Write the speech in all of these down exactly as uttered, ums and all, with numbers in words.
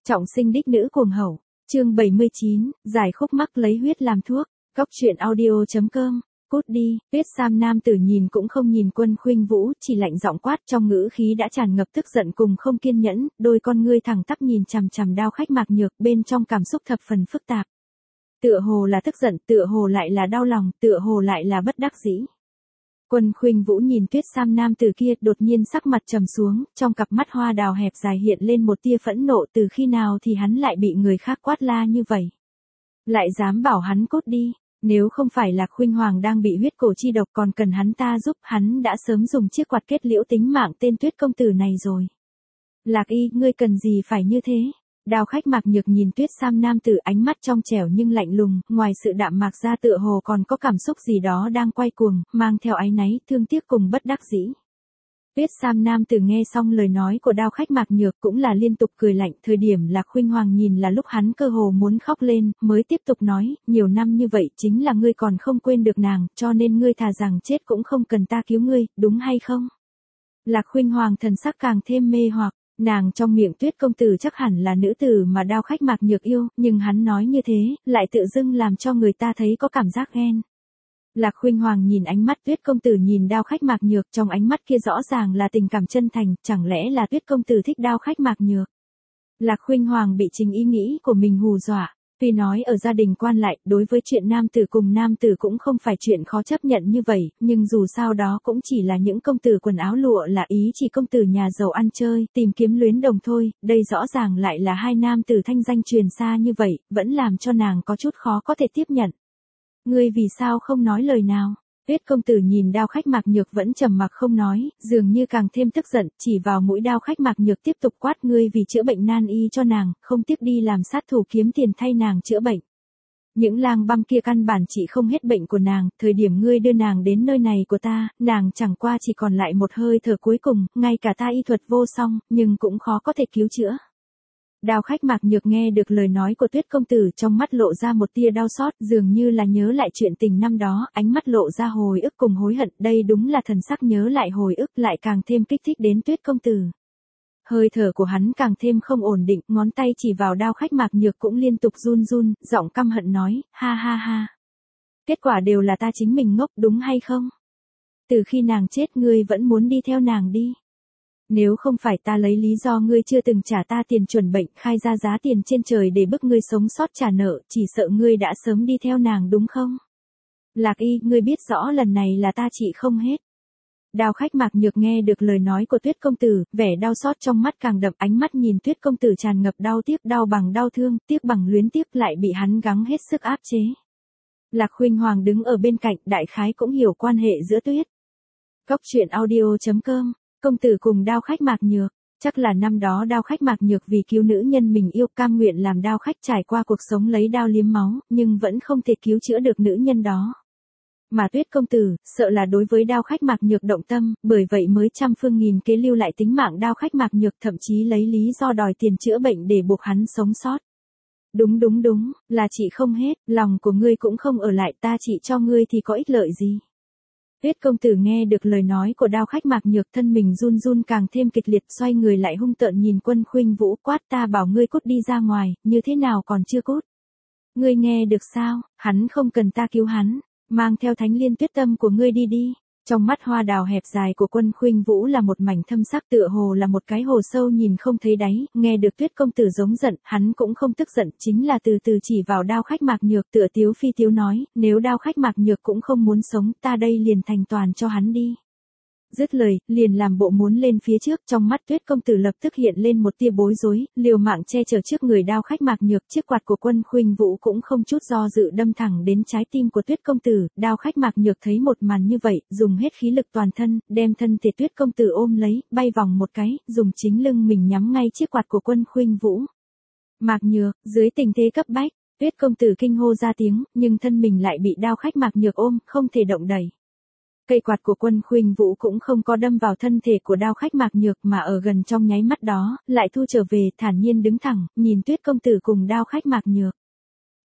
Trọng sinh đích nữ cuồng hậu, chương bảy mươi chín, giải khúc mắc lấy huyết làm thuốc, góc truyện audio chấm com, cút đi, Tuyết Sam nam tử nhìn cũng không nhìn Quân Khuynh Vũ, chỉ lạnh giọng quát trong ngữ khí đã tràn ngập tức giận cùng không kiên nhẫn, đôi con ngươi thẳng tắp nhìn chằm chằm Đao Khách Mạc Nhược bên trong cảm xúc thập phần phức tạp. Tựa hồ là tức giận, tựa hồ lại là đau lòng, tựa hồ lại là bất đắc dĩ. Quân Khuynh Vũ nhìn Tuyết Sam nam tử kia đột nhiên sắc mặt trầm xuống, trong cặp mắt hoa đào hẹp dài hiện lên một tia phẫn nộ từ khi nào thì hắn lại bị người khác quát la như vậy. Lại dám bảo hắn cút đi, nếu không phải là Khuynh Hoàng đang bị huyết cổ chi độc còn cần hắn ta giúp hắn đã sớm dùng chiếc quạt kết liễu tính mạng tên Tuyết công tử này rồi. Lạc Y, ngươi cần gì phải như thế? Đao Khách Mạc Nhược nhìn Tuyết Sam nam tử ánh mắt trong trẻo nhưng lạnh lùng, ngoài sự đạm mạc ra tựa hồ còn có cảm xúc gì đó đang quay cuồng, mang theo áy náy, thương tiếc cùng bất đắc dĩ. Tuyết Sam nam tử nghe xong lời nói của Đao Khách Mạc Nhược cũng là liên tục cười lạnh, thời điểm là Khuynh Hoàng nhìn là lúc hắn cơ hồ muốn khóc lên, mới tiếp tục nói, nhiều năm như vậy chính là ngươi còn không quên được nàng, cho nên ngươi thà rằng chết cũng không cần ta cứu ngươi, đúng hay không? Lạc Khuynh Hoàng thần sắc càng thêm mê hoặc. Nàng trong miệng Tuyết công tử chắc hẳn là nữ tử mà Đao Khách Mạc Nhược yêu, nhưng hắn nói như thế, lại tự dưng làm cho người ta thấy có cảm giác ghen. Lạc Khuynh Hoàng nhìn ánh mắt Tuyết công tử nhìn Đao Khách Mạc Nhược, trong ánh mắt kia rõ ràng là tình cảm chân thành, chẳng lẽ là Tuyết công tử thích Đao Khách Mạc Nhược. Lạc Khuynh Hoàng bị chính ý nghĩ của mình hù dọa. Tuy nói ở gia đình quan lại, đối với chuyện nam tử cùng nam tử cũng không phải chuyện khó chấp nhận như vậy, nhưng dù sao đó cũng chỉ là những công tử quần áo lụa là ý chỉ công tử nhà giàu ăn chơi, tìm kiếm luyến đồng thôi, đây rõ ràng lại là hai nam tử thanh danh truyền xa như vậy, vẫn làm cho nàng có chút khó có thể tiếp nhận. Ngươi vì sao không nói lời nào? Tuyết công tử nhìn Đao Khách Mạc Nhược vẫn trầm mặc không nói, dường như càng thêm tức giận, chỉ vào mũi Đao Khách Mạc Nhược tiếp tục quát ngươi vì chữa bệnh nan y cho nàng, không tiếc đi làm sát thủ kiếm tiền thay nàng chữa bệnh. Những lang băm kia căn bản chỉ không hết bệnh của nàng, thời điểm ngươi đưa nàng đến nơi này của ta, nàng chẳng qua chỉ còn lại một hơi thở cuối cùng, ngay cả ta y thuật vô song, nhưng cũng khó có thể cứu chữa. Đao Khách Mạc Nhược nghe được lời nói của Tuyết công tử trong mắt lộ ra một tia đau xót, dường như là nhớ lại chuyện tình năm đó, ánh mắt lộ ra hồi ức cùng hối hận, đây đúng là thần sắc nhớ lại hồi ức lại càng thêm kích thích đến Tuyết công tử. Hơi thở của hắn càng thêm không ổn định, ngón tay chỉ vào Đao Khách Mạc Nhược cũng liên tục run run, giọng căm hận nói, ha ha ha. Kết quả đều là ta chính mình ngốc đúng hay không? Từ khi nàng chết ngươi vẫn muốn đi theo nàng đi. Nếu không phải ta lấy lý do ngươi chưa từng trả ta tiền chuẩn bệnh khai ra giá tiền trên trời để bức ngươi sống sót trả nợ, chỉ sợ ngươi đã sớm đi theo nàng đúng không? Lạc Y, ngươi biết rõ lần này là ta trị không hết. Đao Khách Mạc Nhược nghe được lời nói của Tuyết công tử, vẻ đau xót trong mắt càng đậm, ánh mắt nhìn Tuyết công tử tràn ngập đau tiếc, đau bằng đau thương, tiếc bằng luyến tiếc lại bị hắn gắng hết sức áp chế. Lạc Khuynh Hoàng đứng ở bên cạnh, đại khái cũng hiểu quan hệ giữa Tuyết. Góc truyện audio chấm com. Công tử cùng Đao Khách Mạc Nhược, chắc là năm đó Đao Khách Mạc Nhược vì cứu nữ nhân mình yêu cam nguyện làm đao khách trải qua cuộc sống lấy đao liếm máu, nhưng vẫn không thể cứu chữa được nữ nhân đó. Mà Tuyết công tử, sợ là đối với Đao Khách Mạc Nhược động tâm, bởi vậy mới trăm phương nghìn kế lưu lại tính mạng Đao Khách Mạc Nhược, thậm chí lấy lý do đòi tiền chữa bệnh để buộc hắn sống sót. Đúng đúng đúng, là chị không hết, lòng của ngươi cũng không ở lại, ta chỉ cho ngươi thì có ích lợi gì. Tuyết công tử nghe được lời nói của Đao Khách Mạc Nhược thân mình run run càng thêm kịch liệt, xoay người lại hung tợn nhìn Quân Khuynh Vũ quát, ta bảo ngươi cút đi ra ngoài, như thế nào còn chưa cút? Ngươi nghe được sao, hắn không cần ta cứu hắn, mang theo Thánh Liên Tuyết Tâm của ngươi đi đi. Trong mắt hoa đào hẹp dài của Quân Khuynh Vũ là một mảnh thâm sắc tựa hồ là một cái hồ sâu nhìn không thấy đáy, nghe được Tuyết công tử giống giận, hắn cũng không tức giận, chính là từ từ chỉ vào Đao Khách Mạc Nhược tựa tiếu phi tiếu nói, nếu Đao Khách Mạc Nhược cũng không muốn sống, ta đây liền thành toàn cho hắn đi. Dứt lời, liền làm bộ muốn lên phía trước, trong mắt Tuyết công tử lập tức hiện lên một tia bối rối, liều mạng che chở trước người Đao Khách Mạc Nhược, chiếc quạt của Quân Khuynh Vũ cũng không chút do dự đâm thẳng đến trái tim của Tuyết công tử. Đao Khách Mạc Nhược thấy một màn như vậy, dùng hết khí lực toàn thân, đem thân thể Tuyết công tử ôm lấy, bay vòng một cái, dùng chính lưng mình nhắm ngay chiếc quạt của Quân Khuynh Vũ. Mạc Nhược, dưới tình thế cấp bách, Tuyết công tử kinh hô ra tiếng, nhưng thân mình lại bị Đao Khách Mạc Nhược ôm, không thể động đậy. Cây quạt của Quân Khuynh Vũ cũng không có đâm vào thân thể của Đao Khách Mạc Nhược mà ở gần trong nháy mắt đó, lại thu trở về, thản nhiên đứng thẳng, nhìn Tuyết công tử cùng Đao Khách Mạc Nhược.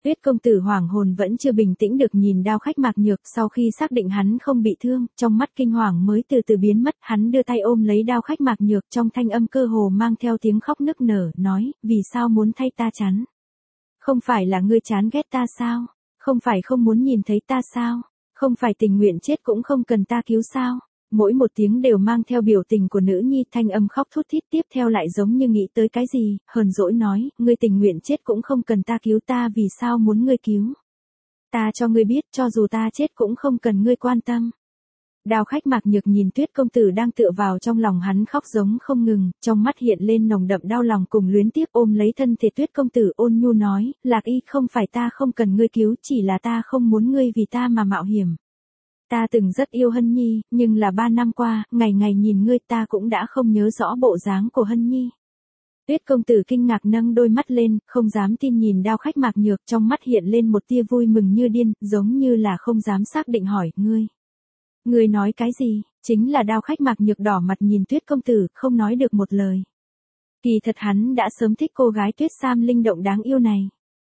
Tuyết công tử hoảng hồn vẫn chưa bình tĩnh được nhìn Đao Khách Mạc Nhược, sau khi xác định hắn không bị thương, trong mắt kinh hoàng mới từ từ biến mất, hắn đưa tay ôm lấy Đao Khách Mạc Nhược, trong thanh âm cơ hồ mang theo tiếng khóc nức nở, nói, vì sao muốn thay ta chán? Không phải là ngươi chán ghét ta sao? Không phải không muốn nhìn thấy ta sao? Không phải tình nguyện chết cũng không cần ta cứu sao? Mỗi một tiếng đều mang theo biểu tình của nữ nhi, thanh âm khóc thút thít, tiếp theo lại giống như nghĩ tới cái gì, hờn dỗi nói, ngươi tình nguyện chết cũng không cần ta cứu, ta vì sao muốn ngươi cứu? Ta cho ngươi biết, cho dù ta chết cũng không cần ngươi quan tâm. Đao Khách Mạc Nhược nhìn Tuyết công tử đang tựa vào trong lòng hắn khóc giống không ngừng, trong mắt hiện lên nồng đậm đau lòng cùng luyến tiếc, ôm lấy thân thể Tuyết công tử ôn nhu nói, Lạc Y, không phải ta không cần ngươi cứu, chỉ là ta không muốn ngươi vì ta mà mạo hiểm. Ta từng rất yêu Hân Nhi, nhưng là ba năm qua, ngày ngày nhìn ngươi ta cũng đã không nhớ rõ bộ dáng của Hân Nhi. Tuyết công tử kinh ngạc nâng đôi mắt lên, không dám tin nhìn Đao Khách Mạc Nhược, trong mắt hiện lên một tia vui mừng như điên, giống như là không dám xác định hỏi, ngươi. Ngươi nói cái gì? Chính là Đao Khách Mạc Nhược đỏ mặt nhìn Tuyết công tử, không nói được một lời. Kỳ thật hắn đã sớm thích cô gái Tuyết Sam linh động đáng yêu này.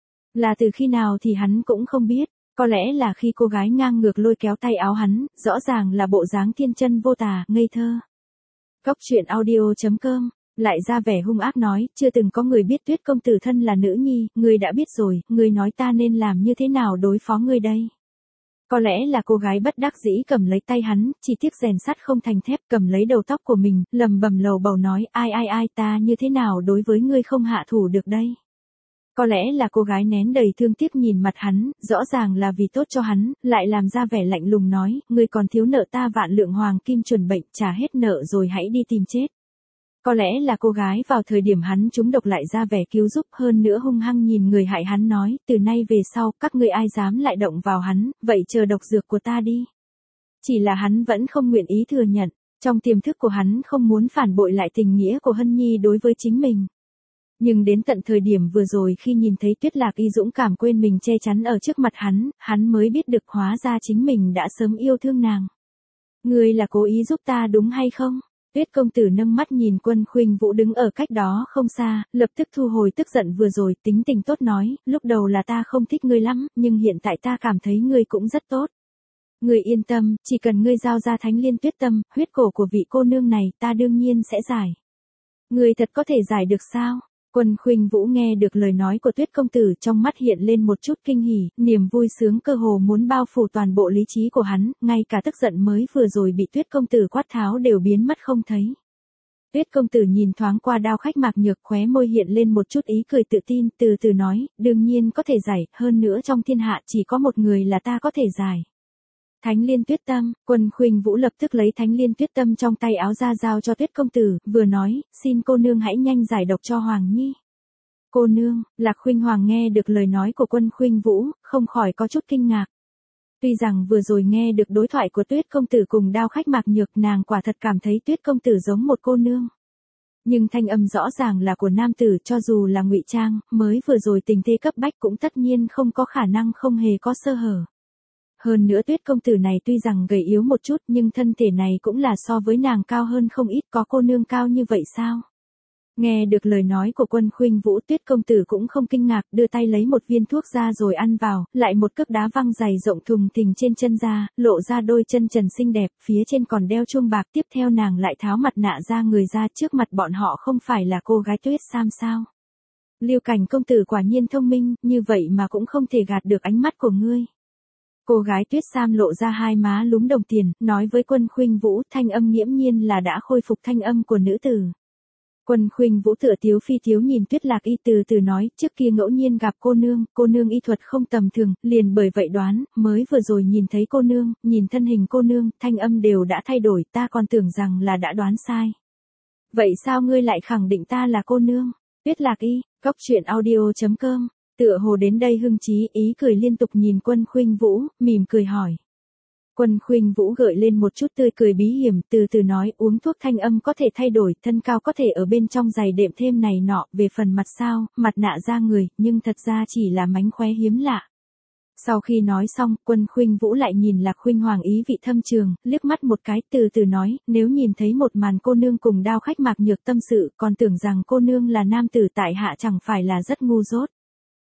Là từ khi nào thì hắn cũng không biết. Có lẽ là khi cô gái ngang ngược lôi kéo tay áo hắn, rõ ràng là bộ dáng thiên chân vô tà, ngây thơ. Góc truyện audio chấm com, lại ra vẻ hung ác nói, chưa từng có người biết Tuyết công tử thân là nữ nhi, ngươi đã biết rồi, ngươi nói ta nên làm như thế nào đối phó ngươi đây? Có lẽ là cô gái bất đắc dĩ cầm lấy tay hắn, chỉ tiếc rèn sắt không thành thép, cầm lấy đầu tóc của mình, lầm bầm lầu bầu nói, ai ai ai ta như thế nào đối với ngươi không hạ thủ được đây? Có lẽ là cô gái nén đầy thương tiếc nhìn mặt hắn, rõ ràng là vì tốt cho hắn, lại làm ra vẻ lạnh lùng nói, ngươi còn thiếu nợ ta vạn lượng hoàng kim chuẩn bệnh, trả hết nợ rồi hãy đi tìm chết. Có lẽ là cô gái vào thời điểm hắn trúng độc lại ra vẻ cứu giúp, hơn nữa hung hăng nhìn người hại hắn nói, từ nay về sau, các ngươi ai dám lại động vào hắn, vậy chờ độc dược của ta đi. Chỉ là hắn vẫn không nguyện ý thừa nhận, trong tiềm thức của hắn không muốn phản bội lại tình nghĩa của Hân Nhi đối với chính mình. Nhưng đến tận thời điểm vừa rồi khi nhìn thấy Tuyết Lạc Y dũng cảm quên mình che chắn ở trước mặt hắn, hắn mới biết được hóa ra chính mình đã sớm yêu thương nàng. Ngươi là cố ý giúp ta đúng hay không? Tuyết công tử nâng mắt nhìn Quân Khuynh Vũ đứng ở cách đó không xa, lập tức thu hồi tức giận vừa rồi, tính tình tốt nói, lúc đầu là ta không thích ngươi lắm, nhưng hiện tại ta cảm thấy ngươi cũng rất tốt. Ngươi yên tâm, chỉ cần ngươi giao ra Thánh Liên Tuyết Tâm, huyết cổ của vị cô nương này, ta đương nhiên sẽ giải. Ngươi thật có thể giải được sao? Quân Khuynh Vũ nghe được lời nói của Tuyết công tử, trong mắt hiện lên một chút kinh hỉ, niềm vui sướng cơ hồ muốn bao phủ toàn bộ lý trí của hắn, ngay cả tức giận mới vừa rồi bị Tuyết công tử quát tháo đều biến mất không thấy. Tuyết công tử nhìn thoáng qua Đao Khách Mạc Nhược, khóe môi hiện lên một chút ý cười tự tin, từ từ nói, đương nhiên có thể giải, hơn nữa trong thiên hạ chỉ có một người là ta có thể giải. Thánh Liên Tuyết Tâm, Quân Khuynh Vũ lập tức lấy Thánh Liên Tuyết Tâm trong tay áo ra giao cho Tuyết công tử, vừa nói, xin cô nương hãy nhanh giải độc cho Hoàng Nhi. Cô nương, Lạc Khuynh Hoàng nghe được lời nói của Quân Khuynh Vũ, không khỏi có chút kinh ngạc. Tuy rằng vừa rồi nghe được đối thoại của Tuyết công tử cùng Đao Khách Mạc Nhược, nàng quả thật cảm thấy Tuyết công tử giống một cô nương. Nhưng thanh âm rõ ràng là của nam tử, cho dù là ngụy trang, mới vừa rồi tình thế cấp bách cũng tất nhiên không có khả năng không hề có sơ hở. Hơn nữa Tuyết công tử này tuy rằng gầy yếu một chút nhưng thân thể này cũng là so với nàng cao hơn không ít, có cô nương cao như vậy sao? Nghe được lời nói của Quân Khuynh Vũ, Tuyết công tử cũng không kinh ngạc, đưa tay lấy một viên thuốc ra rồi ăn vào, lại một cước đá văng giày rộng thùng thình trên chân ra, lộ ra đôi chân trần xinh đẹp, phía trên còn đeo chuông bạc, tiếp theo nàng lại tháo mặt nạ ra người ra, trước mặt bọn họ không phải là cô gái Tuyết Sam sao? Lưu Cảnh công tử quả nhiên thông minh, như vậy mà cũng không thể gạt được ánh mắt của ngươi. Cô gái Tuyết Sam lộ ra hai má lúm đồng tiền, nói với Quân Khuynh Vũ, thanh âm nghiễm nhiên là đã khôi phục thanh âm của nữ tử. Quân Khuynh Vũ tựa tiếu phi tiếu nhìn Tuyết Lạc Y, từ từ nói, trước kia ngẫu nhiên gặp cô nương, cô nương y thuật không tầm thường, liền bởi vậy đoán, mới vừa rồi nhìn thấy cô nương, nhìn thân hình cô nương, thanh âm đều đã thay đổi, ta còn tưởng rằng là đã đoán sai. Vậy sao ngươi lại khẳng định ta là cô nương? Tuyết Lạc Y, góc truyện audio chấm com. Tựa hồ đến đây hưng trí, ý cười liên tục nhìn Quân Khuynh Vũ, mỉm cười hỏi. Quân Khuynh Vũ gợi lên một chút tươi cười bí hiểm, từ từ nói, uống thuốc thanh âm có thể thay đổi, thân cao có thể ở bên trong giày đệm thêm này nọ, về phần mặt sao, mặt nạ da người, nhưng thật ra chỉ là mánh khóe hiếm lạ. Sau khi nói xong, Quân Khuynh Vũ lại nhìn Lạc Khuynh Hoàng ý vị thâm trường, liếc mắt một cái, từ từ nói, nếu nhìn thấy một màn cô nương cùng Đao Khách Mạc Nhược tâm sự, còn tưởng rằng cô nương là nam tử tại hạ chẳng phải là rất ngu dốt.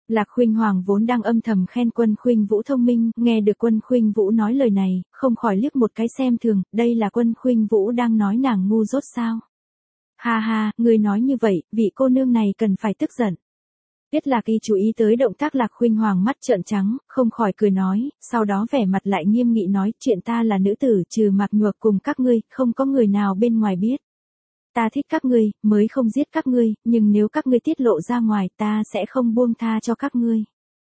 Lạc Khuynh Hoàng vốn đang âm thầm khen Quân Khuynh Vũ thông minh, nghe được Quân Khuynh Vũ nói lời này, không khỏi liếc một cái xem thường, đây là Quân Khuynh Vũ đang nói nàng ngu dốt sao? Ha ha, ngươi nói như vậy, vị cô nương này cần phải tức giận. Tiết Lạc Y chú ý tới động tác Lạc Khuynh Hoàng mắt trợn trắng, không khỏi cười nói, sau đó vẻ mặt lại nghiêm nghị nói, chuyện ta là nữ tử, trừ Mạc Nhược cùng các ngươi, không có người nào bên ngoài biết. Ta thích các ngươi, mới không giết các ngươi, nhưng nếu các ngươi tiết lộ ra ngoài, ta sẽ không buông tha cho các ngươi.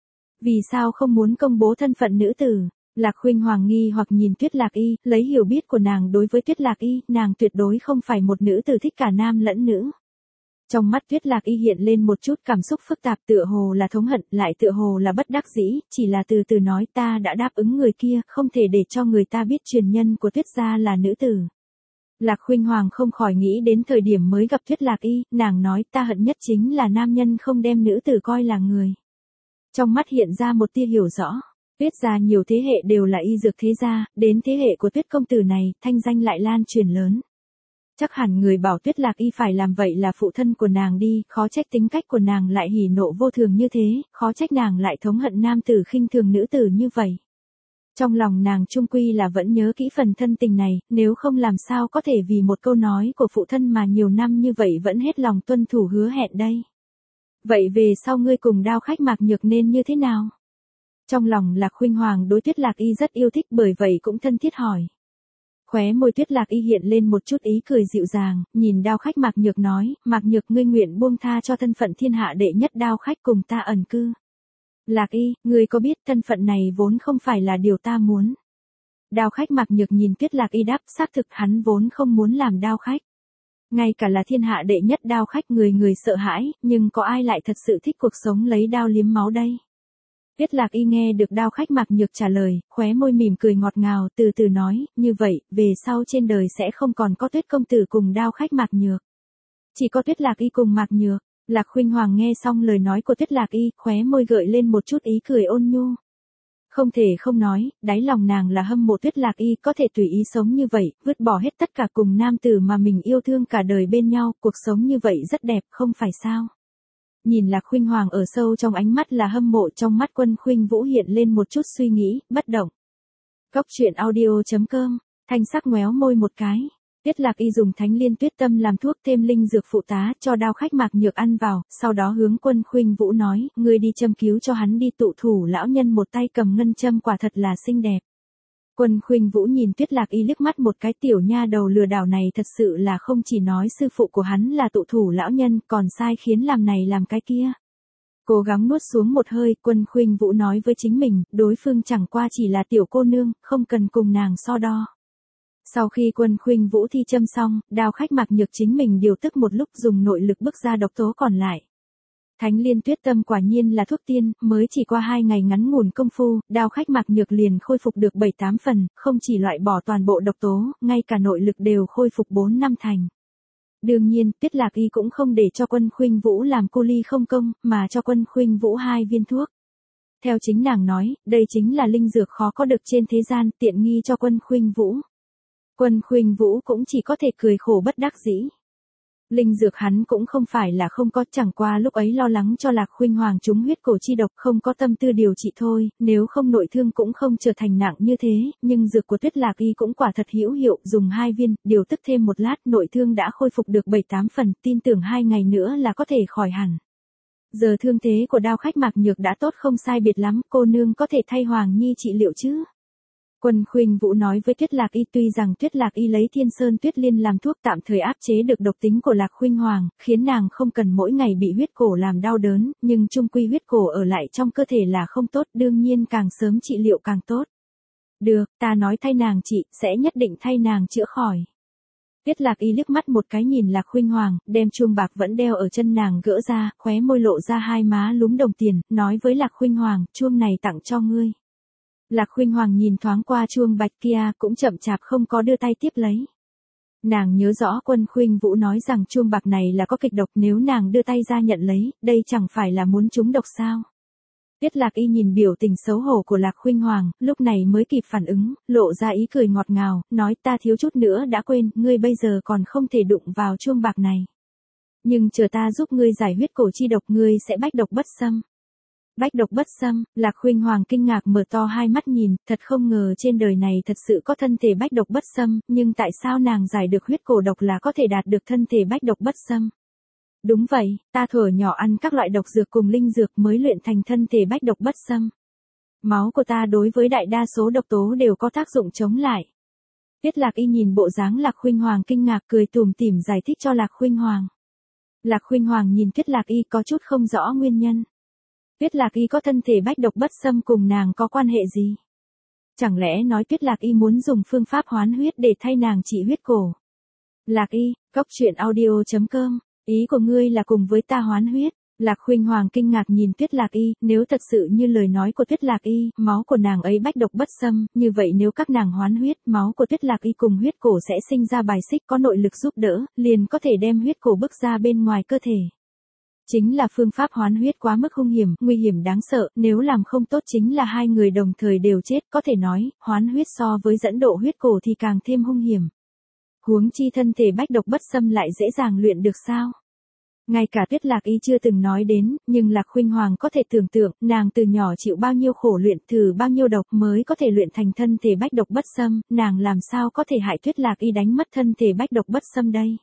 Vì sao không muốn công bố thân phận nữ tử? Lạc Khuynh Hoàng nghi hoặc nhìn Tuyết Lạc Y, lấy hiểu biết của nàng đối với Tuyết Lạc Y, nàng tuyệt đối không phải một nữ tử thích cả nam lẫn nữ. Trong mắt Tuyết Lạc Y hiện lên một chút cảm xúc phức tạp, tựa hồ là thống hận, lại tựa hồ là bất đắc dĩ, chỉ là từ từ nói ta đã đáp ứng người kia, không thể để cho người ta biết truyền nhân của Tuyết gia là nữ tử. Lạc Khuynh Hoàng không khỏi nghĩ đến thời điểm mới gặp Tuyết Lạc Y, nàng nói ta hận nhất chính là nam nhân không đem nữ tử coi là người. Trong mắt hiện ra một tia hiểu rõ. Tuyết gia nhiều thế hệ đều là y dược thế gia, đến thế hệ của Tuyết công tử này, thanh danh lại lan truyền lớn. Chắc hẳn người bảo Tuyết Lạc Y phải làm vậy là phụ thân của nàng đi, khó trách tính cách của nàng lại hỉ nộ vô thường như thế, khó trách nàng lại thống hận nam tử khinh thường nữ tử như vậy. Trong lòng nàng chung quy là vẫn nhớ kỹ phần thân tình này, nếu không làm sao có thể vì một câu nói của phụ thân mà nhiều năm như vậy vẫn hết lòng tuân thủ hứa hẹn đây. Vậy về sau ngươi cùng Đao Khách Mạc Nhược nên như thế nào? Trong lòng Lạc Khuynh Hoàng đối Tuyết Lạc Y rất yêu thích, bởi vậy cũng thân thiết hỏi. Khóe môi Tuyết Lạc Y hiện lên một chút ý cười dịu dàng, nhìn Đao Khách Mạc Nhược nói, Mạc Nhược ngươi nguyện buông tha cho thân phận thiên hạ đệ nhất đao khách cùng ta ẩn cư. Lạc Y, ngươi có biết thân phận này vốn không phải là điều ta muốn. Đao Khách Mạc Nhược nhìn Tuyết Lạc Y đáp, xác thực hắn vốn không muốn làm đao khách. Ngay cả là thiên hạ đệ nhất đao khách người người sợ hãi, nhưng có ai lại thật sự thích cuộc sống lấy đao liếm máu đây? Tuyết Lạc Y nghe được Đao Khách Mạc Nhược trả lời, khóe môi mỉm cười ngọt ngào, từ từ nói, như vậy, về sau trên đời sẽ không còn có Tuyết công tử cùng Đao Khách Mạc Nhược. Chỉ có Tuyết Lạc Y cùng Mạc Nhược. Lạc Khuynh Hoàng nghe xong lời nói của Tuyết Lạc Y, khóe môi gợi lên một chút ý cười ôn nhu. Không thể không nói, đáy lòng nàng là hâm mộ Tuyết Lạc Y có thể tùy ý sống như vậy, vứt bỏ hết tất cả cùng nam tử mà mình yêu thương cả đời bên nhau, cuộc sống như vậy rất đẹp, không phải sao? Nhìn Lạc Khuynh Hoàng ở sâu trong ánh mắt là hâm mộ, trong mắt Quân Khuynh Vũ hiện lên một chút suy nghĩ, bất động. Góc truyện audio chấm com, Thanh Sắc ngoéo môi một cái. Tuyết Lạc Y dùng Thánh Liên Tuyết Tâm làm thuốc thêm linh dược phụ tá cho Đao Khách Mạc Nhược ăn vào, sau đó hướng Quân Khuynh Vũ nói, ngươi đi châm cứu cho hắn đi, tụ thủ lão nhân một tay cầm ngân châm quả thật là xinh đẹp. Quân Khuynh Vũ nhìn Tuyết Lạc Y liếc mắt một cái, tiểu nha đầu lừa đảo này thật sự là không chỉ nói sư phụ của hắn là tụ thủ lão nhân, còn sai khiến làm này làm cái kia. Cố gắng nuốt xuống một hơi, Quân Khuynh Vũ nói với chính mình, đối phương chẳng qua chỉ là tiểu cô nương, không cần cùng nàng so đo. Sau khi Quân Khuynh Vũ thi châm xong, Đao Khách Mạc Nhược chính mình điều tức một lúc dùng nội lực bức ra độc tố còn lại. Thánh Liên Tuyết Tâm quả nhiên là thuốc tiên, mới chỉ qua hai ngày ngắn ngủn công phu, Đao Khách Mạc Nhược liền khôi phục được bảy tám phần, không chỉ loại bỏ toàn bộ độc tố, ngay cả nội lực đều khôi phục bốn năm thành. Đương nhiên, Tuyết Lạc Y cũng không để cho Quân Khuynh Vũ làm cô ly không công, mà cho Quân Khuynh Vũ hai viên thuốc. Theo chính nàng nói, đây chính là linh dược khó có được trên thế gian, tiện nghi cho Quân Khuynh Vũ. Quân Khuynh Vũ cũng chỉ có thể cười khổ bất đắc dĩ. Linh dược hắn cũng không phải là không có, chẳng qua lúc ấy lo lắng cho Lạc Khuynh Hoàng trúng huyết cổ chi độc, không có tâm tư điều trị thôi, nếu không nội thương cũng không trở thành nặng như thế, nhưng dược của Tuyết Lạc Y cũng quả thật hữu hiệu, dùng hai viên, điều tức thêm một lát, nội thương đã khôi phục được bảy tám phần, tin tưởng hai ngày nữa là có thể khỏi hẳn. Giờ thương thế của Đao Khách Mạc Nhược đã tốt không sai biệt lắm, cô nương có thể thay Hoàng Nhi trị liệu chứ? Quân Khuynh Vũ nói với Tuyết Lạc Y, tuy rằng Tuyết Lạc Y lấy Thiên Sơn Tuyết Liên làm thuốc tạm thời áp chế được độc tính của Lạc Khuynh Hoàng, khiến nàng không cần mỗi ngày bị huyết cổ làm đau đớn, nhưng chung quy huyết cổ ở lại trong cơ thể là không tốt, đương nhiên càng sớm trị liệu càng tốt. Được, ta nói thay nàng trị, sẽ nhất định thay nàng chữa khỏi. Tuyết Lạc Y liếc mắt một cái nhìn Lạc Khuynh Hoàng, đem chuông bạc vẫn đeo ở chân nàng gỡ ra, khóe môi lộ ra hai má lúm đồng tiền, nói với Lạc Khuynh Hoàng, chuông này tặng cho ngươi. Lạc Khuynh Hoàng nhìn thoáng qua chuông bạch kia, cũng chậm chạp không có đưa tay tiếp lấy. Nàng nhớ rõ Quân Khuynh Vũ nói rằng chuông bạc này là có kịch độc, nếu nàng đưa tay ra nhận lấy, đây chẳng phải là muốn trúng độc sao? Tuyết Lạc Y nhìn biểu tình xấu hổ của Lạc Khuynh Hoàng, lúc này mới kịp phản ứng, lộ ra ý cười ngọt ngào, nói ta thiếu chút nữa đã quên, ngươi bây giờ còn không thể đụng vào chuông bạc này. Nhưng chờ ta giúp ngươi giải huyết cổ chi độc, ngươi sẽ bách độc bất xâm. Bách độc bất xâm, Lạc Khuynh Hoàng kinh ngạc mở to hai mắt nhìn, thật không ngờ trên đời này thật sự có thân thể bách độc bất xâm, nhưng tại sao nàng giải được huyết cổ độc là có thể đạt được thân thể bách độc bất xâm? Đúng vậy, ta thuở nhỏ ăn các loại độc dược cùng linh dược mới luyện thành thân thể bách độc bất xâm. Máu của ta đối với đại đa số độc tố đều có tác dụng chống lại. Tuyết Lạc Y nhìn bộ dáng Lạc Khuynh Hoàng kinh ngạc cười tủm tỉm giải thích cho Lạc Khuynh Hoàng. Lạc Khuynh Hoàng nhìn Tuyết Lạc Y có chút không rõ nguyên nhân. Tuyết Lạc Y có thân thể bách độc bất xâm cùng nàng có quan hệ gì? Chẳng lẽ nói Tuyết Lạc Y muốn dùng phương pháp hoán huyết để thay nàng trị huyết cổ? Lạc Y, cốc truyện audio chấm com, ý của ngươi là cùng với ta hoán huyết? Lạc Khuynh Hoàng kinh ngạc nhìn Tuyết Lạc Y, nếu thật sự như lời nói của Tuyết Lạc Y, máu của nàng ấy bách độc bất xâm, như vậy nếu các nàng hoán huyết, máu của Tuyết Lạc Y cùng huyết cổ sẽ sinh ra bài xích có nội lực giúp đỡ, liền có thể đem huyết cổ bức ra bên ngoài cơ thể. Chính là phương pháp hoán huyết quá mức hung hiểm, nguy hiểm đáng sợ, nếu làm không tốt chính là hai người đồng thời đều chết, có thể nói, hoán huyết so với dẫn độ huyết cổ thì càng thêm hung hiểm. Huống chi thân thể bách độc bất xâm lại dễ dàng luyện được sao? Ngay cả Tuyết Lạc Y chưa từng nói đến, nhưng Lạc Khuynh Hoàng có thể tưởng tượng, nàng từ nhỏ chịu bao nhiêu khổ luyện, thử bao nhiêu độc mới có thể luyện thành thân thể bách độc bất xâm, nàng làm sao có thể hại Tuyết Lạc Y đánh mất thân thể bách độc bất xâm đây?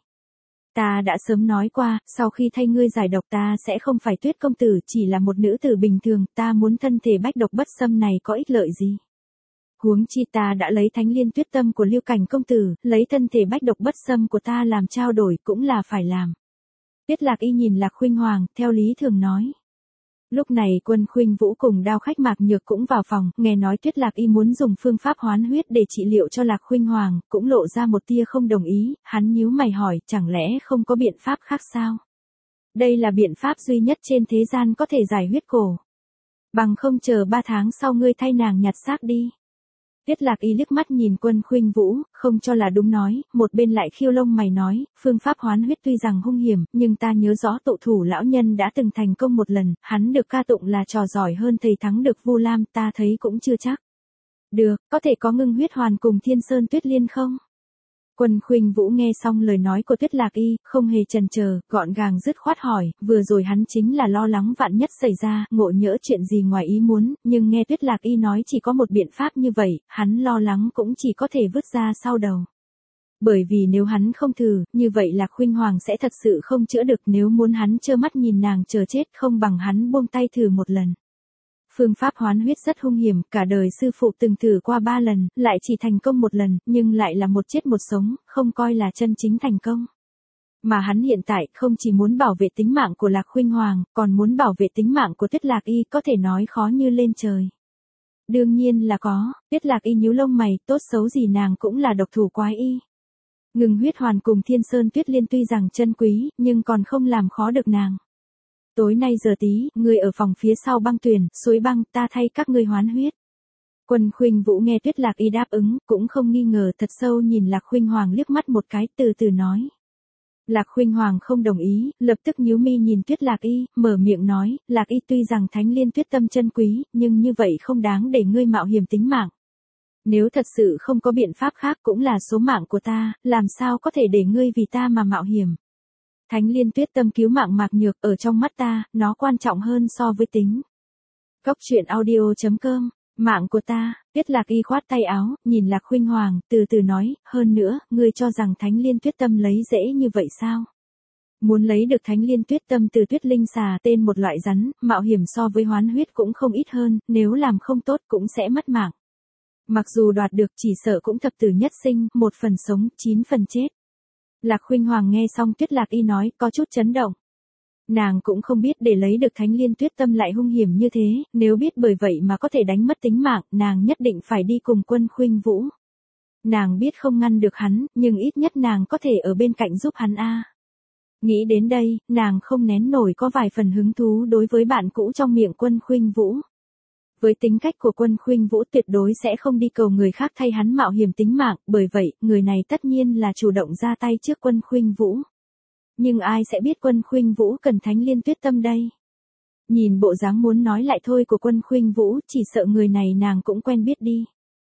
Ta đã sớm nói qua, sau khi thay ngươi giải độc ta sẽ không phải Tuyết công tử, chỉ là một nữ tử bình thường, ta muốn thân thể bách độc bất xâm này có ích lợi gì? Huống chi ta đã lấy Thánh Liên Tuyết Tâm của Lưu Cảnh công tử, lấy thân thể bách độc bất xâm của ta làm trao đổi cũng là phải làm. Tuyết Lạc Y nhìn Lạc Khuynh Hoàng, theo lý thường nói. Lúc này Quân Khuynh Vũ cùng Đao Khách Mạc Nhược cũng vào phòng, nghe nói Tuyết Lạc Y muốn dùng phương pháp hoán huyết để trị liệu cho Lạc Khuynh Hoàng, cũng lộ ra một tia không đồng ý, hắn nhíu mày hỏi, chẳng lẽ không có biện pháp khác sao? Đây là biện pháp duy nhất trên thế gian có thể giải huyết cổ. Bằng không chờ ba tháng sau ngươi thay nàng nhặt xác đi. Tuyết Lạc Y liếc mắt nhìn Quân Khuynh Vũ, không cho là đúng nói, một bên lại khiêu lông mày nói, phương pháp hoán huyết tuy rằng hung hiểm, nhưng ta nhớ rõ tụ thủ lão nhân đã từng thành công một lần, hắn được ca tụng là trò giỏi hơn thầy thắng được Vu Lam, ta thấy cũng chưa chắc. Được, có thể có ngưng huyết hoàn cùng Thiên Sơn Tuyết Liên không? Quân Khuynh Vũ nghe xong lời nói của Tuyết Lạc Y, không hề chần chờ, gọn gàng dứt khoát hỏi, vừa rồi hắn chính là lo lắng vạn nhất xảy ra, ngộ nhỡ chuyện gì ngoài ý muốn, nhưng nghe Tuyết Lạc Y nói chỉ có một biện pháp như vậy, hắn lo lắng cũng chỉ có thể vứt ra sau đầu. Bởi vì nếu hắn không thử, như vậy Lạc Khuynh Hoàng sẽ thật sự không chữa được, nếu muốn hắn trơ mắt nhìn nàng chờ chết không bằng hắn buông tay thử một lần. Phương pháp hoán huyết rất hung hiểm, cả đời sư phụ từng thử qua ba lần, lại chỉ thành công một lần, nhưng lại là một chết một sống, không coi là chân chính thành công. Mà hắn hiện tại không chỉ muốn bảo vệ tính mạng của Lạc Khuynh Hoàng, còn muốn bảo vệ tính mạng của Tuyết Lạc Y, có thể nói khó như lên trời. Đương nhiên là có, Tuyết Lạc Y nhíu lông mày, tốt xấu gì nàng cũng là độc thủ quái y. Ngừng huyết hoàn cùng Thiên Sơn Tuyết Liên tuy rằng chân quý, nhưng còn không làm khó được nàng. Tối nay giờ tí, ngươi ở phòng phía sau băng tuyền, suối băng, ta thay các ngươi hoán huyết. Quân Khuynh Vũ nghe Tuyết Lạc Y đáp ứng, cũng không nghi ngờ, thật sâu nhìn Lạc Khuynh Hoàng liếc mắt một cái, từ từ nói. Lạc Khuynh Hoàng không đồng ý, lập tức nhíu mi nhìn Tuyết Lạc Y, mở miệng nói, Lạc Y tuy rằng Thánh Liên Tuyết Tâm chân quý, nhưng như vậy không đáng để ngươi mạo hiểm tính mạng. Nếu thật sự không có biện pháp khác cũng là số mạng của ta, làm sao có thể để ngươi vì ta mà mạo hiểm. Thánh Liên Tuyết Tâm cứu mạng Mạc Nhược, ở trong mắt ta, nó quan trọng hơn so với tính. Cốc truyện audio chấm com, mạng của ta, Tuyết Lạc Y khoát tay áo, nhìn Lạc Khuynh Hoàng, từ từ nói, hơn nữa, ngươi cho rằng Thánh Liên Tuyết Tâm lấy dễ như vậy sao? Muốn lấy được Thánh Liên Tuyết Tâm từ Tuyết Linh xà tên một loại rắn, mạo hiểm so với hoán huyết cũng không ít hơn, nếu làm không tốt cũng sẽ mất mạng. Mặc dù đoạt được chỉ sợ cũng thập tử nhất sinh, một phần sống, chín phần chết. Lạc Khuynh Hoàng nghe xong Tuyết Lạc Y nói, có chút chấn động. Nàng cũng không biết để lấy được Thánh Liên Tuyết Tâm lại hung hiểm như thế, nếu biết bởi vậy mà có thể đánh mất tính mạng, nàng nhất định phải đi cùng Quân Khuynh Vũ. Nàng biết không ngăn được hắn, nhưng ít nhất nàng có thể ở bên cạnh giúp hắn a. Nghĩ đến đây, nàng không nén nổi có vài phần hứng thú đối với bạn cũ trong miệng Quân Khuynh Vũ. Với tính cách của Quân Khuynh Vũ tuyệt đối sẽ không đi cầu người khác thay hắn mạo hiểm tính mạng, bởi vậy, người này tất nhiên là chủ động ra tay trước Quân Khuynh Vũ. Nhưng ai sẽ biết Quân Khuynh Vũ cần Thánh Liên Tuyết Tâm đây? Nhìn bộ dáng muốn nói lại thôi của Quân Khuynh Vũ, chỉ sợ người này nàng cũng quen biết đi.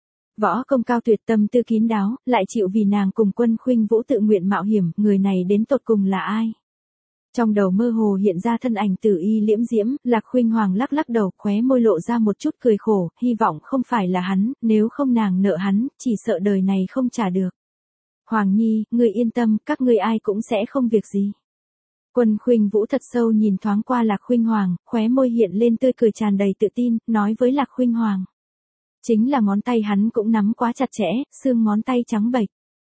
Võ công cao tuyệt, tâm tư kín đáo, lại chịu vì nàng cùng Quân Khuynh Vũ tự nguyện mạo hiểm, người này đến tột cùng là ai? Trong đầu mơ hồ hiện ra thân ảnh Tử Y liễm diễm, Lạc Khuynh Hoàng lắc lắc đầu, khóe môi lộ ra một chút cười khổ, hy vọng không phải là hắn, nếu không nàng nợ hắn, chỉ sợ đời này không trả được. Hoàng Nhi, ngươi yên tâm, các ngươi ai cũng sẽ không việc gì. Quân Khuynh Vũ thật sâu nhìn thoáng qua Lạc Khuynh Hoàng, khóe môi hiện lên tươi cười tràn đầy tự tin, nói với Lạc Khuynh Hoàng. Chính là ngón tay hắn cũng nắm quá chặt chẽ, xương ngón tay trắng bệch.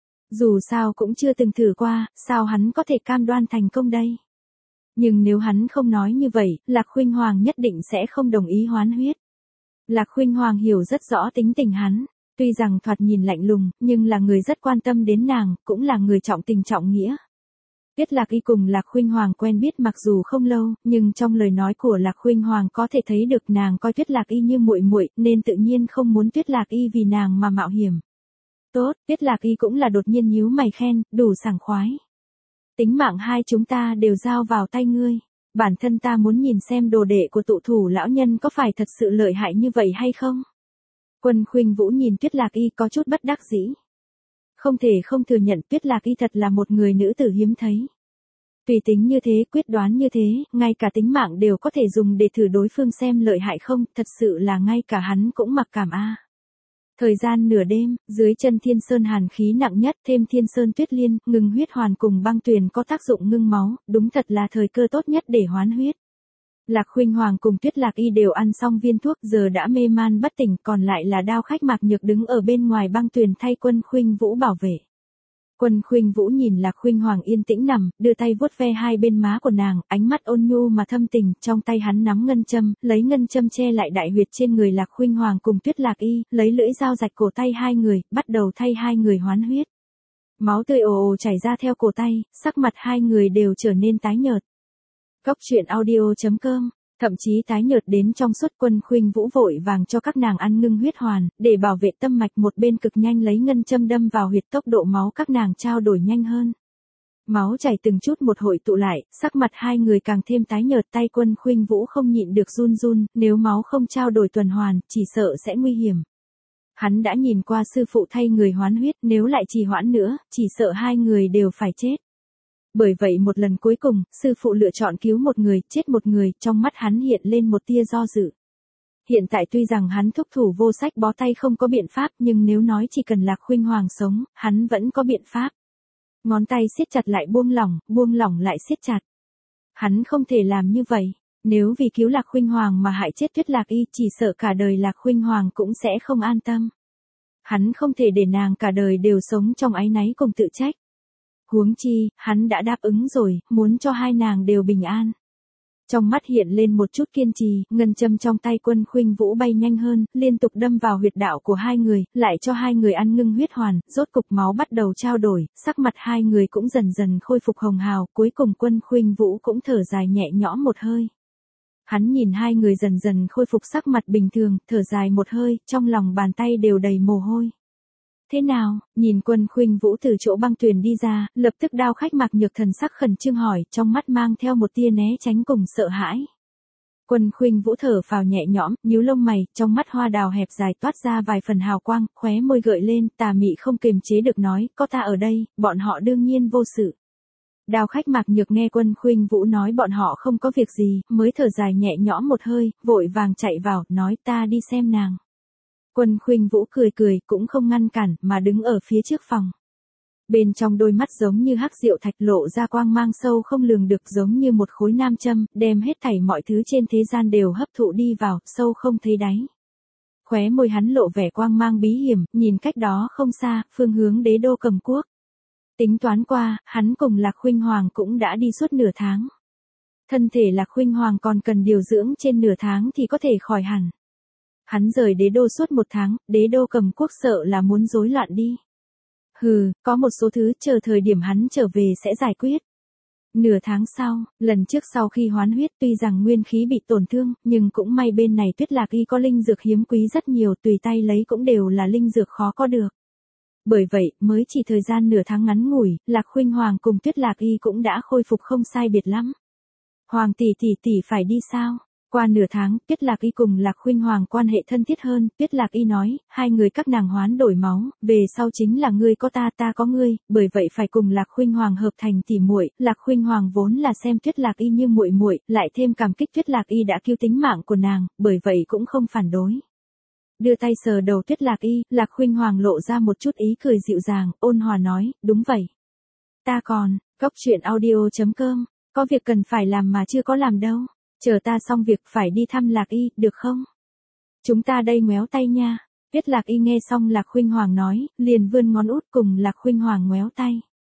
Dù sao cũng chưa từng thử qua, sao hắn có thể cam đoan thành công đây? Nhưng nếu hắn không nói như vậy, Lạc Khuynh Hoàng nhất định sẽ không đồng ý hoán huyết. Lạc Khuynh Hoàng hiểu rất rõ tính tình hắn, tuy rằng thoạt nhìn lạnh lùng, nhưng là người rất quan tâm đến nàng, cũng là người trọng tình trọng nghĩa. Tuyết Lạc Y cùng Lạc Khuynh Hoàng quen biết mặc dù không lâu, nhưng trong lời nói của Lạc Khuynh Hoàng có thể thấy được nàng coi Tuyết Lạc Y như muội muội, nên tự nhiên không muốn Tuyết Lạc Y vì nàng mà mạo hiểm. Tốt, Tuyết Lạc Y cũng là đột nhiên nhíu mày khen, đủ sảng khoái. Tính mạng hai chúng ta đều giao vào tay ngươi. Bản thân ta muốn nhìn xem đồ đệ của tụ thủ lão nhân có phải thật sự lợi hại như vậy hay không. Quân Khuynh Vũ nhìn Tuyết Lạc Y có chút bất đắc dĩ. Không thể không thừa nhận Tuyết Lạc Y thật là một người nữ tử hiếm thấy. Tùy tính như thế, quyết đoán như thế, ngay cả tính mạng đều có thể dùng để thử đối phương xem lợi hại không, thật sự là ngay cả hắn cũng mặc cảm a. Thời gian nửa đêm, dưới chân Thiên Sơn hàn khí nặng nhất, thêm Thiên Sơn Tuyết Liên, ngừng huyết hoàn cùng băng tuyền có tác dụng ngưng máu, đúng thật là thời cơ tốt nhất để hoán huyết. Lạc Khuynh Hoàng cùng Tuyết Lạc Y đều ăn xong viên thuốc, giờ đã mê man bất tỉnh, còn lại là Đao Khách Mạc Nhược đứng ở bên ngoài băng tuyền thay Quân Khuynh Vũ bảo vệ. Quân Khuynh Vũ nhìn Lạc Khuynh Hoàng yên tĩnh nằm, đưa tay vuốt ve hai bên má của nàng, ánh mắt ôn nhu mà thâm tình, trong tay hắn nắm ngân châm, lấy ngân châm che lại đại huyệt trên người Lạc Khuynh Hoàng cùng Tuyết Lạc Y, lấy lưỡi dao rạch cổ tay hai người, bắt đầu thay hai người hoán huyết. Máu tươi ồ ồ chảy ra theo cổ tay, sắc mặt hai người đều trở nên tái nhợt. Góc truyện audio chấm com, thậm chí tái nhợt đến trong suốt. Quân Khuynh Vũ vội vàng cho các nàng ăn ngưng huyết hoàn, để bảo vệ tâm mạch, một bên cực nhanh lấy ngân châm đâm vào huyệt, tốc độ máu các nàng trao đổi nhanh hơn. Máu chảy từng chút một hội tụ lại, sắc mặt hai người càng thêm tái nhợt, tay Quân Khuynh Vũ không nhịn được run run, nếu máu không trao đổi tuần hoàn, chỉ sợ sẽ nguy hiểm. Hắn đã nhìn qua sư phụ thay người hoán huyết, nếu lại trì hoãn nữa, chỉ sợ hai người đều phải chết. Bởi vậy một lần cuối cùng, sư phụ lựa chọn cứu một người, chết một người, trong mắt hắn hiện lên một tia do dự. Hiện tại tuy rằng hắn thúc thủ vô sách bó tay không có biện pháp, nhưng nếu nói chỉ cần Lạc Khuynh Hoàng sống, hắn vẫn có biện pháp. Ngón tay siết chặt lại buông lỏng, buông lỏng lại siết chặt. Hắn không thể làm như vậy, nếu vì cứu Lạc Khuynh Hoàng mà hại chết Tuyết Lạc Y, chỉ sợ cả đời Lạc Khuynh Hoàng cũng sẽ không an tâm. Hắn không thể để nàng cả đời đều sống trong áy náy cùng tự trách. Huống chi, hắn đã đáp ứng rồi, muốn cho hai nàng đều bình an. Trong mắt hiện lên một chút kiên trì, ngân châm trong tay Quân Khuynh Vũ bay nhanh hơn, liên tục đâm vào huyệt đạo của hai người, lại cho hai người ăn ngưng huyết hoàn, rốt cục máu bắt đầu trao đổi, sắc mặt hai người cũng dần dần khôi phục hồng hào, cuối cùng Quân Khuynh Vũ cũng thở dài nhẹ nhõm một hơi. Hắn nhìn hai người dần dần khôi phục sắc mặt bình thường, thở dài một hơi, trong lòng bàn tay đều đầy mồ hôi. Thế nào, nhìn Quân Khuynh Vũ từ chỗ băng tuyền đi ra, lập tức Đao Khách Mạc Nhược thần sắc khẩn trương hỏi, trong mắt mang theo một tia né tránh cùng sợ hãi. Quân Khuynh Vũ thở phào nhẹ nhõm, nhíu lông mày, trong mắt hoa đào hẹp dài toát ra vài phần hào quang, khóe môi gợi lên, tà mị không kiềm chế được nói, có ta ở đây, bọn họ đương nhiên vô sự. Đao Khách Mạc Nhược nghe Quân Khuynh Vũ nói bọn họ không có việc gì, mới thở dài nhẹ nhõm một hơi, vội vàng chạy vào, nói ta đi xem nàng. Quân Khuynh Vũ cười cười, cũng không ngăn cản, mà đứng ở phía trước phòng. Bên trong đôi mắt giống như hắc diệu thạch lộ ra quang mang sâu không lường được, giống như một khối nam châm, đem hết thảy mọi thứ trên thế gian đều hấp thụ đi vào, sâu không thấy đáy. Khóe môi hắn lộ vẻ quang mang bí hiểm, nhìn cách đó không xa, phương hướng đế đô Cầm Quốc. Tính toán qua, hắn cùng Lạc Khuynh Hoàng cũng đã đi suốt nửa tháng. Thân thể Lạc Khuynh Hoàng còn cần điều dưỡng, trên nửa tháng thì có thể khỏi hẳn. Hắn rời đế đô suốt một tháng, đế đô Cầm Quốc sợ là muốn rối loạn đi. Hừ, có một số thứ chờ thời điểm hắn trở về sẽ giải quyết. Nửa tháng sau, lần trước sau khi hoán huyết tuy rằng nguyên khí bị tổn thương, nhưng cũng may bên này Tuyết Lạc Y có linh dược hiếm quý rất nhiều, tùy tay lấy cũng đều là linh dược khó có được. Bởi vậy, mới chỉ thời gian nửa tháng ngắn ngủi, Lạc Khuynh Hoàng cùng Tuyết Lạc Y cũng đã khôi phục không sai biệt lắm. Hoàng tỷ tỷ tỷ phải đi sao? Qua nửa tháng, Tuyết Lạc Y cùng Lạc Khuynh Hoàng quan hệ thân thiết hơn, Tuyết Lạc Y nói, hai người các nàng hoán đổi máu, về sau chính là ngươi có ta ta có ngươi, bởi vậy phải cùng Lạc Khuynh Hoàng hợp thành tỉ muội. Lạc Khuynh Hoàng vốn là xem Tuyết Lạc Y như muội muội, lại thêm cảm kích Tuyết Lạc Y đã cứu tính mạng của nàng, bởi vậy cũng không phản đối. Đưa tay sờ đầu Tuyết Lạc Y, Lạc Khuynh Hoàng lộ ra một chút ý cười dịu dàng, ôn hòa nói, đúng vậy. Ta còn, Cốc Truyện Audio chấm com, có việc cần phải làm mà chưa có làm đâu. Chờ ta xong việc phải đi thăm Lạc Y, được không? Chúng ta đây ngoéo tay nha. Tuyết Lạc Y nghe xong Lạc Khuynh Hoàng nói, liền vươn ngón út cùng Lạc Khuynh Hoàng ngoéo tay.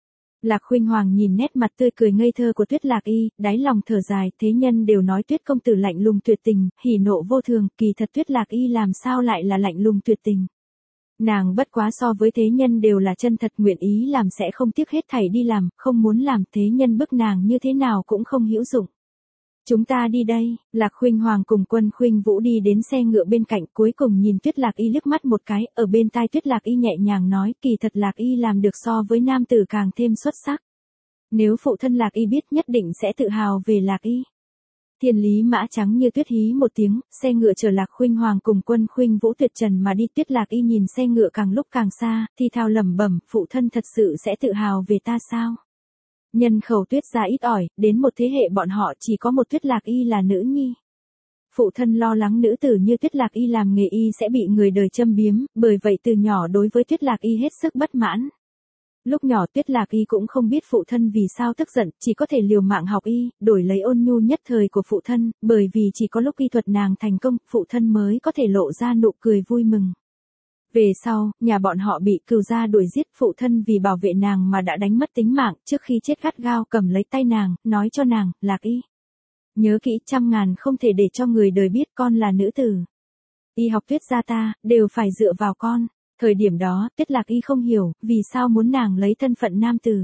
Lạc Khuynh Hoàng nhìn nét mặt tươi cười ngây thơ của Tuyết Lạc Y, đáy lòng thở dài, thế nhân đều nói Tuyết công tử lạnh lùng tuyệt tình, hỉ nộ vô thường, kỳ thật Tuyết Lạc Y làm sao lại là lạnh lùng tuyệt tình. Nàng bất quá so với thế nhân đều là chân thật, nguyện ý làm sẽ không tiếc hết thảy đi làm, không muốn làm, thế nhân bức nàng như thế nào cũng không hữu dụng. Chúng ta đi đây. Lạc Khuynh Hoàng cùng Quân Khuynh Vũ đi đến xe ngựa bên cạnh, cuối cùng nhìn Tuyết Lạc Y liếc mắt một cái, ở bên tai Tuyết Lạc Y nhẹ nhàng nói, kỳ thật Lạc Y làm được so với nam tử càng thêm xuất sắc. Nếu phụ thân Lạc Y biết nhất định sẽ tự hào về Lạc Y. Thiên lý mã trắng như tuyết hí một tiếng, xe ngựa chở Lạc Khuynh Hoàng cùng Quân Khuynh Vũ tuyệt trần mà đi. Tuyết Lạc Y nhìn xe ngựa càng lúc càng xa, thì thào lẩm bẩm, phụ thân thật sự sẽ tự hào về ta sao? Nhân khẩu Tuyết gia ít ỏi, đến một thế hệ bọn họ chỉ có một Tuyết Lạc Y là nữ nhi. Phụ thân lo lắng nữ tử như Tuyết Lạc Y làm nghề y sẽ bị người đời châm biếm, bởi vậy từ nhỏ đối với Tuyết Lạc Y hết sức bất mãn. Lúc nhỏ Tuyết Lạc Y cũng không biết phụ thân vì sao tức giận, chỉ có thể liều mạng học y, đổi lấy ôn nhu nhất thời của phụ thân, bởi vì chỉ có lúc y thuật nàng thành công, phụ thân mới có thể lộ ra nụ cười vui mừng. Về sau, nhà bọn họ bị cừu gia đuổi giết, phụ thân vì bảo vệ nàng mà đã đánh mất tính mạng, trước khi chết gắt gao cầm lấy tay nàng, nói cho nàng, Lạc Y. Nhớ kỹ, trăm ngàn không thể để cho người đời biết con là nữ tử. Y học Tuyết gia ta, đều phải dựa vào con. Thời điểm đó, Tuyết Lạc Y không hiểu, vì sao muốn nàng lấy thân phận nam tử.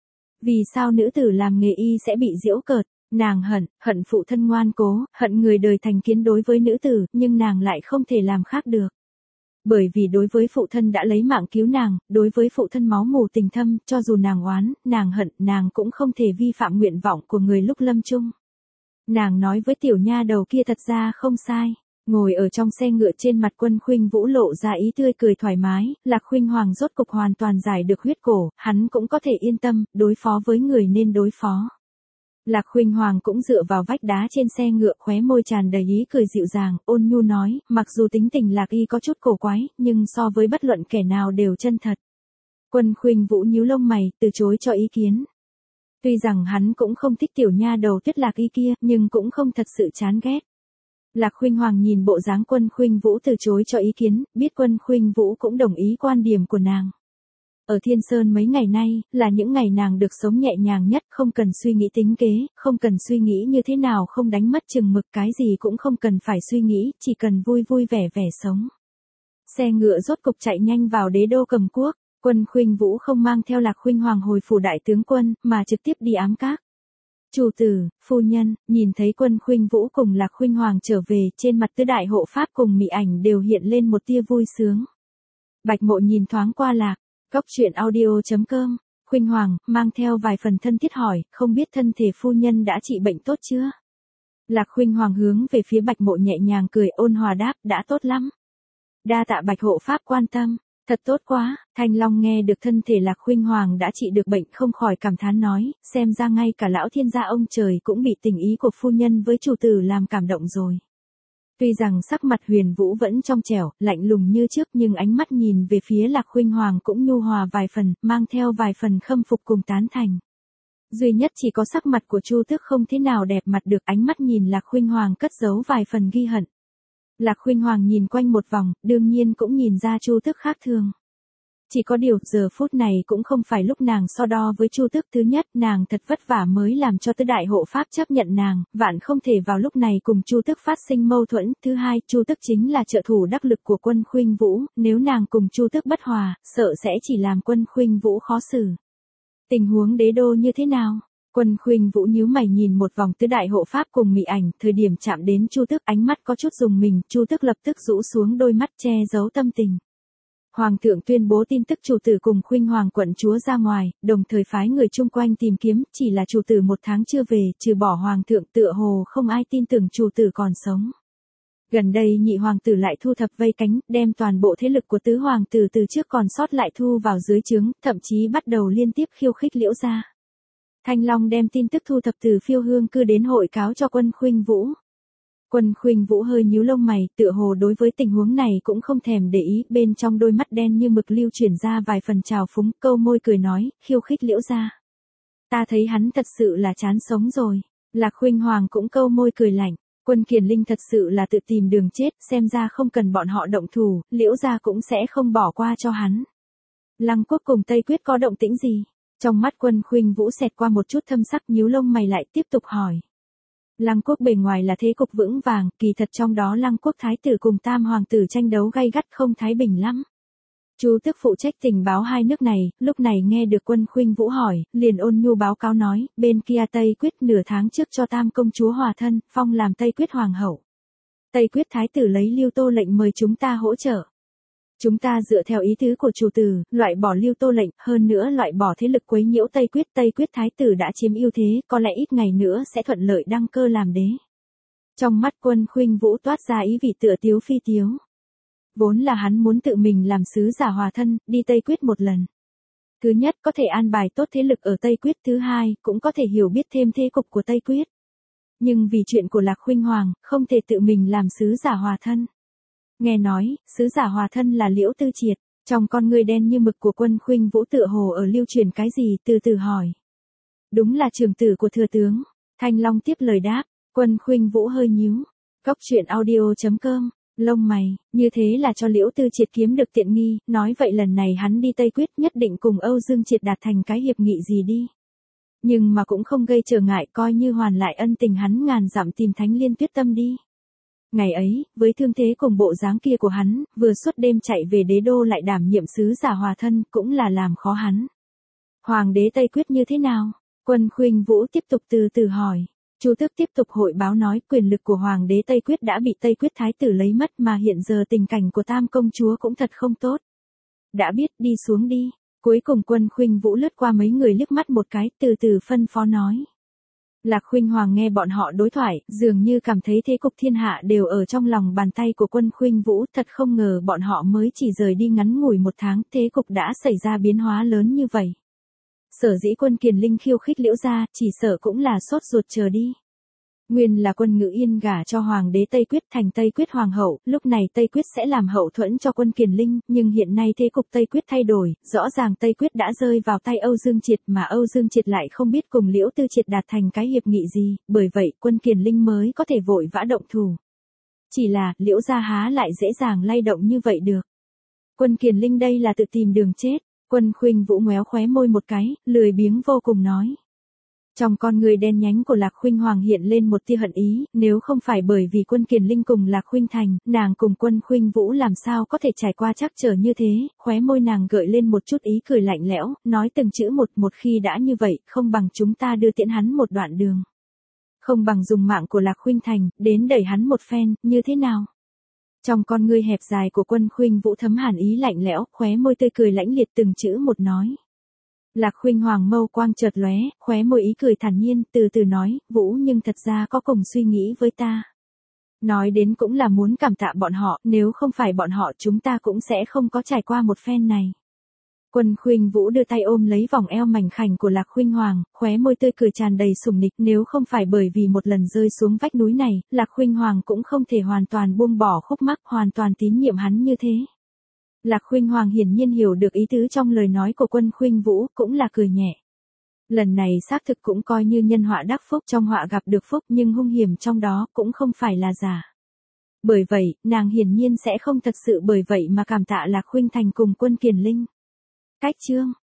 Vì sao nữ tử làm nghề y sẽ bị giễu cợt, nàng hận, hận phụ thân ngoan cố, hận người đời thành kiến đối với nữ tử, nhưng nàng lại không thể làm khác được. Bởi vì đối với phụ thân đã lấy mạng cứu nàng, đối với phụ thân máu mù tình thâm, cho dù nàng oán, nàng hận, nàng cũng không thể vi phạm nguyện vọng của người lúc lâm chung. Nàng nói với tiểu nha đầu kia thật ra không sai. Ngồi ở trong xe ngựa, trên mặt Quân Khuynh Vũ lộ ra ý tươi cười thoải mái, Lạc Khuynh Hoàng rốt cục hoàn toàn giải được huyết cổ, hắn cũng có thể yên tâm, đối phó với người nên đối phó. Lạc Khuynh Hoàng cũng dựa vào vách đá trên xe ngựa, khóe môi tràn đầy ý cười dịu dàng, ôn nhu nói, mặc dù tính tình Lạc Y có chút cổ quái, nhưng so với bất luận kẻ nào đều chân thật. Quân Khuynh Vũ nhíu lông mày, từ chối cho ý kiến. Tuy rằng hắn cũng không thích tiểu nha đầu Tuyết Lạc Y kia, nhưng cũng không thật sự chán ghét. Lạc Khuynh Hoàng nhìn bộ dáng Quân Khuynh Vũ từ chối cho ý kiến, biết Quân Khuynh Vũ cũng đồng ý quan điểm của nàng. Ở Thiên Sơn mấy ngày nay, là những ngày nàng được sống nhẹ nhàng nhất, không cần suy nghĩ tính kế, không cần suy nghĩ như thế nào không đánh mất chừng mực, cái gì cũng không cần phải suy nghĩ, chỉ cần vui vui vẻ vẻ sống. Xe ngựa rốt cục chạy nhanh vào đế đô Cầm Quốc, Quân Khuynh Vũ không mang theo Lạc Khuynh Hoàng hồi phủ đại tướng quân, mà trực tiếp đi ám các. Chủ tử, phu nhân, nhìn thấy Quân Khuynh Vũ cùng Lạc Khuynh Hoàng trở về, trên mặt tứ đại hộ pháp cùng Mị Ảnh đều hiện lên một tia vui sướng. Bạch Mộ nhìn thoáng qua Lạc, Cốc Truyện Audio chấm com, Khuynh Hoàng, mang theo vài phần thân thiết hỏi, không biết thân thể phu nhân đã trị bệnh tốt chưa? Lạc Khuynh Hoàng hướng về phía Bạch Mộ nhẹ nhàng cười, ôn hòa đáp, đã tốt lắm. Đa tạ Bạch hộ pháp quan tâm. Thật tốt quá. Thanh Long nghe được thân thể Lạc Khuynh Hoàng đã trị được bệnh, không khỏi cảm thán nói, xem ra ngay cả lão thiên gia ông trời cũng bị tình ý của phu nhân với chủ tử làm cảm động rồi. Tuy rằng sắc mặt Huyền Vũ vẫn trong trẻo, lạnh lùng như trước, nhưng ánh mắt nhìn về phía Lạc Khuynh Hoàng cũng nhu hòa vài phần, mang theo vài phần khâm phục cùng tán thành. Duy nhất chỉ có sắc mặt của Chu Tước không thế nào đẹp mặt được, ánh mắt nhìn Lạc Khuynh Hoàng cất giấu vài phần ghi hận. Lạc Khuynh Hoàng nhìn quanh một vòng, đương nhiên cũng nhìn ra Chu Tước khác thường. Chỉ có điều, giờ phút này cũng không phải lúc nàng so đo với Chu Tước. Thứ nhất, nàng thật vất vả mới làm cho tứ đại hộ pháp chấp nhận nàng, vạn không thể vào lúc này cùng Chu Tước phát sinh mâu thuẫn. Thứ hai, Chu Tước chính là trợ thủ đắc lực của Quân Khuynh Vũ, nếu nàng cùng Chu Tước bất hòa, sợ sẽ chỉ làm Quân Khuynh Vũ khó xử. Tình huống đế đô như thế nào? Quân Khuynh Vũ nhíu mày nhìn một vòng tứ đại hộ pháp cùng Mị Ảnh, thời điểm chạm đến Chu Tước ánh mắt có chút rùng mình, Chu Tước lập tức rũ xuống đôi mắt che giấu tâm tình. Hoàng thượng tuyên bố tin tức chủ tử cùng khuynh hoàng quận chúa ra ngoài, đồng thời phái người chung quanh tìm kiếm, chỉ là chủ tử một tháng chưa về, trừ bỏ hoàng thượng tựa hồ không ai tin tưởng chủ tử còn sống. Gần đây nhị hoàng tử lại thu thập vây cánh, đem toàn bộ thế lực của tứ hoàng tử từ trước còn sót lại thu vào dưới trướng, thậm chí bắt đầu liên tiếp khiêu khích Liễu gia. Thanh Long đem tin tức thu thập từ Phiêu Hương cư đến hội cáo cho Quân Khuynh Vũ. Quân Khuynh Vũ hơi nhíu lông mày, tựa hồ đối với tình huống này cũng không thèm để ý, bên trong đôi mắt đen như mực lưu chuyển ra vài phần trào phúng, câu môi cười nói, khiêu khích Liễu gia. Ta thấy hắn thật sự là chán sống rồi. Lạc Khuynh Hoàng cũng câu môi cười lạnh. Quân Kiền Linh thật sự là tự tìm đường chết, xem ra không cần bọn họ động thủ, Liễu gia cũng sẽ không bỏ qua cho hắn. Lăng Quốc cùng Tây Quyết có động tĩnh gì? Trong mắt Quân Khuynh Vũ xẹt qua một chút thâm sắc, nhíu lông mày lại tiếp tục hỏi. Lăng Quốc bề ngoài là thế cục vững vàng, kỳ thật trong đó Lăng Quốc thái tử cùng tam hoàng tử tranh đấu gay gắt không thái bình lắm. Chu Tước phụ trách tình báo hai nước này, lúc này nghe được Quân Khuynh Vũ hỏi, liền ôn nhu báo cáo nói, bên kia Tây Quyết nửa tháng trước cho tam công chúa hòa thân, phong làm Tây Quyết hoàng hậu. Tây Quyết thái tử lấy Lưu Tô lệnh mời chúng ta hỗ trợ. Chúng ta dựa theo ý tứ của chủ tử, loại bỏ Lưu Tô lệnh, hơn nữa loại bỏ thế lực quấy nhiễu Tây Quyết. Tây Quyết thái tử đã chiếm ưu thế, có lẽ ít ngày nữa sẽ thuận lợi đăng cơ làm đế. Trong mắt Quân Khuynh Vũ toát ra ý vị tựa tiếu phi tiếu. Vốn là hắn muốn tự mình làm sứ giả hòa thân, đi Tây Quyết một lần. Thứ nhất có thể an bài tốt thế lực ở Tây Quyết, thứ hai cũng có thể hiểu biết thêm thế cục của Tây Quyết. Nhưng vì chuyện của Lạc Khuynh Hoàng, không thể tự mình làm sứ giả hòa thân. Nghe nói, sứ giả hòa thân là Liễu Tư Triệt, trong con người đen như mực của Quân Khuynh Vũ tựa hồ ở lưu truyền cái gì, từ từ hỏi. Đúng là trưởng tử của thừa tướng. Thanh Long tiếp lời đáp. Quân Khuynh Vũ hơi nhíu. Góc truyện audio chấm com. Lông mày, như thế là cho Liễu Tư Triệt kiếm được tiện nghi, nói vậy lần này hắn đi Tây Quyết nhất định cùng Âu Dương Triệt đạt thành cái hiệp nghị gì đi. Nhưng mà cũng không gây trở ngại, coi như hoàn lại ân tình hắn ngàn dặm tìm Thánh Liên Tuyết Tâm đi. Ngày ấy, với thương thế cùng bộ dáng kia của hắn, vừa suốt đêm chạy về đế đô lại đảm nhiệm sứ giả hòa thân, cũng là làm khó hắn. Hoàng đế Tây Quyết như thế nào? Quân Khuynh Vũ tiếp tục từ từ hỏi. Chu Tước tiếp tục hội báo nói, quyền lực của Hoàng đế Tây Quyết đã bị Tây Quyết thái tử lấy mất, mà hiện giờ tình cảnh của tam công chúa cũng thật không tốt. Đã biết, đi xuống đi. Cuối cùng Quân Khuynh Vũ lướt qua mấy người liếc mắt một cái, từ từ phân phó nói. Lạc Khuynh Hoàng nghe bọn họ đối thoại, dường như cảm thấy thế cục thiên hạ đều ở trong lòng bàn tay của Quân Khuynh Vũ, thật không ngờ bọn họ mới chỉ rời đi ngắn ngủi một tháng, thế cục đã xảy ra biến hóa lớn như vậy. Sở dĩ Quân Kiền Linh khiêu khích Liễu gia, chỉ sợ cũng là sốt ruột chờ đi. Nguyên là Quân Ngữ Yên gả cho Hoàng đế Tây Quyết thành Tây Quyết hoàng hậu, lúc này Tây Quyết sẽ làm hậu thuẫn cho Quân Kiền Linh, nhưng hiện nay thế cục Tây Quyết thay đổi, rõ ràng Tây Quyết đã rơi vào tay Âu Dương Triệt, mà Âu Dương Triệt lại không biết cùng Liễu Tư Triệt đạt thành cái hiệp nghị gì, bởi vậy Quân Kiền Linh mới có thể vội vã động thủ. Chỉ là, Liễu gia há lại dễ dàng lay động như vậy được. Quân Kiền Linh đây là tự tìm đường chết. Quân Khuynh Vũ ngoéo khóe môi một cái, lười biếng vô cùng nói. Trong con người đen nhánh của Lạc Khuynh Hoàng hiện lên một tia hận ý, nếu không phải bởi vì Quân Kiền Linh cùng Lạc Khuynh Thành, nàng cùng Quân Khuynh Vũ làm sao có thể trải qua trắc trở như thế, khóe môi nàng gợi lên một chút ý cười lạnh lẽo, nói từng chữ một, một khi đã như vậy, không bằng chúng ta đưa tiễn hắn một đoạn đường. Không bằng dùng mạng của Lạc Khuynh Thành, đến đẩy hắn một phen, như thế nào? Trong con ngươi hẹp dài của Quân Khuynh Vũ thấm hàn ý lạnh lẽo, khóe môi tươi cười lãnh liệt từng chữ một nói. Lạc Khuynh Hoàng mâu quang chợt lóe, khóe môi ý cười thản nhiên, từ từ nói, Vũ nhưng thật ra có cùng suy nghĩ với ta. Nói đến cũng là muốn cảm tạ bọn họ, nếu không phải bọn họ chúng ta cũng sẽ không có trải qua một phen này. Quân Khuynh Vũ đưa tay ôm lấy vòng eo mảnh khảnh của Lạc Khuynh Hoàng, khóe môi tươi cười tràn đầy sủng nịch, nếu không phải bởi vì một lần rơi xuống vách núi này, Lạc Khuynh Hoàng cũng không thể hoàn toàn buông bỏ khúc mắc, hoàn toàn tín nhiệm hắn như thế. Lạc Khuynh Hoàng hiển nhiên hiểu được ý tứ trong lời nói của Quân Khuynh Vũ, cũng là cười nhẹ. Lần này xác thực cũng coi như nhân họa đắc phúc, trong họa gặp được phúc, nhưng hung hiểm trong đó cũng không phải là giả. Bởi vậy, nàng hiển nhiên sẽ không thật sự bởi vậy mà cảm tạ Lạc Khuynh Thành cùng Quân Kiền Linh. Cách chương